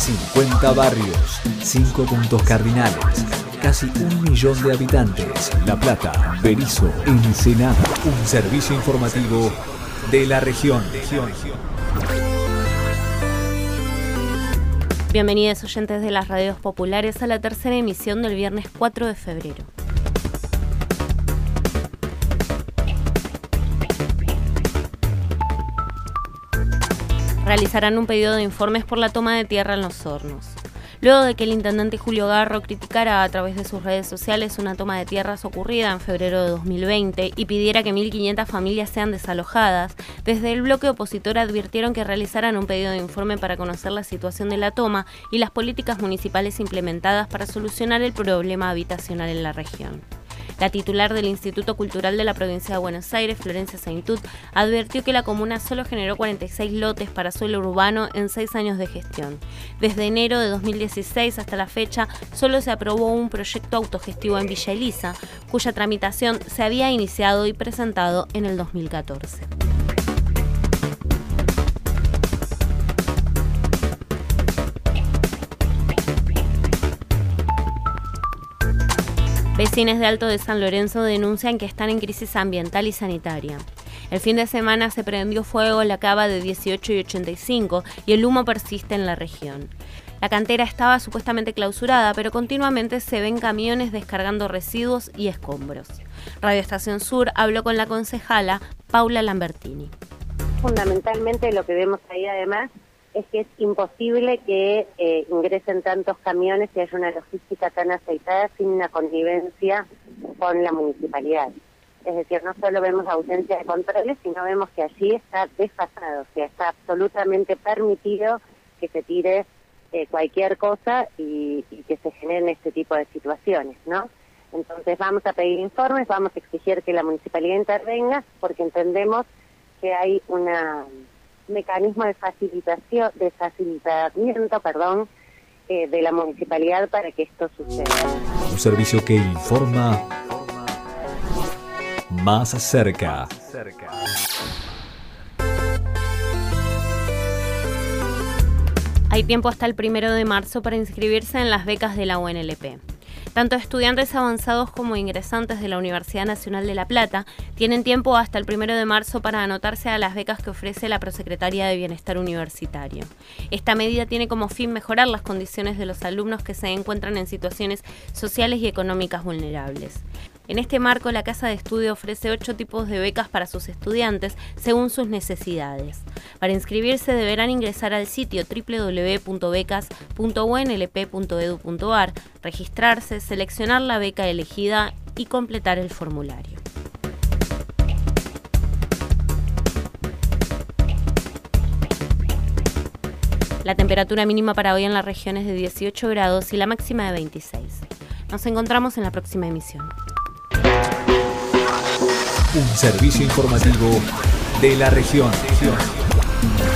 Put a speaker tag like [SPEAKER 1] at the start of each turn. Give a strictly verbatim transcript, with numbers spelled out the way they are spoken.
[SPEAKER 1] cincuenta barrios, cinco puntos cardinales, casi un millón de habitantes. La Plata, Berisso, Ensenada. Un servicio informativo de la región.
[SPEAKER 2] Bienvenidos oyentes de las radios populares a la tercera emisión del viernes cuatro de febrero. Realizarán un pedido de informes por la toma de tierra en Los Hornos. Luego de que el intendente Julio Garro criticara a través de sus redes sociales una toma de tierras ocurrida en febrero de dos mil veinte y pidiera que mil quinientas familias sean desalojadas, desde el bloque opositor advirtieron que realizaran un pedido de informe para conocer la situación de la toma y las políticas municipales implementadas para solucionar el problema habitacional en la región. La titular del Instituto Cultural de la Provincia de Buenos Aires, Florencia Saintud, advirtió que la comuna solo generó cuarenta y seis lotes para suelo urbano en seis años de gestión. Desde enero de dos mil dieciséis hasta la fecha, solo se aprobó un proyecto autogestivo en Villa Elisa, cuya tramitación se había iniciado y presentado en el dos mil catorce. Vecinos de Alto de San Lorenzo denuncian que están en crisis ambiental y sanitaria. El fin de semana se prendió fuego la cava de dieciocho y ochenta y cinco y el humo persiste en la región. La cantera estaba supuestamente clausurada, pero continuamente se ven camiones descargando residuos y escombros. Radio Estación Sur habló con la concejala Paula Lambertini.
[SPEAKER 3] Fundamentalmente lo que vemos ahí además es que es imposible que eh, ingresen tantos camiones y haya una logística tan aceitada sin una connivencia con la municipalidad. Es decir, no solo vemos ausencia de controles, sino vemos que allí está desfasado, o sea, está absolutamente permitido que se tire eh, cualquier cosa y, y que se generen este tipo de situaciones, ¿no? Entonces vamos a pedir informes, vamos a exigir que la municipalidad intervenga, porque entendemos que hay una mecanismo de facilitación, de facilitamiento, perdón, eh, de la municipalidad para que esto suceda.
[SPEAKER 1] Un servicio que informa más cerca.
[SPEAKER 2] Hay tiempo hasta el primero de marzo para inscribirse en las becas de la U N L P. Tanto estudiantes avanzados como ingresantes de la Universidad Nacional de La Plata tienen tiempo hasta el primero de marzo para anotarse a las becas que ofrece la Prosecretaría de Bienestar Universitario. Esta medida tiene como fin mejorar las condiciones de los alumnos que se encuentran en situaciones sociales y económicas vulnerables. En este marco, la Casa de Estudio ofrece ocho tipos de becas para sus estudiantes según sus necesidades. Para inscribirse deberán ingresar al sitio doble u doble u doble u punto becas punto u n l p punto e d u punto a r, registrarse, seleccionar la beca elegida y completar el formulario. La temperatura mínima para hoy en la región es de dieciocho grados y la máxima de veintiséis. Nos encontramos en la próxima emisión.
[SPEAKER 1] Un servicio informativo de la región.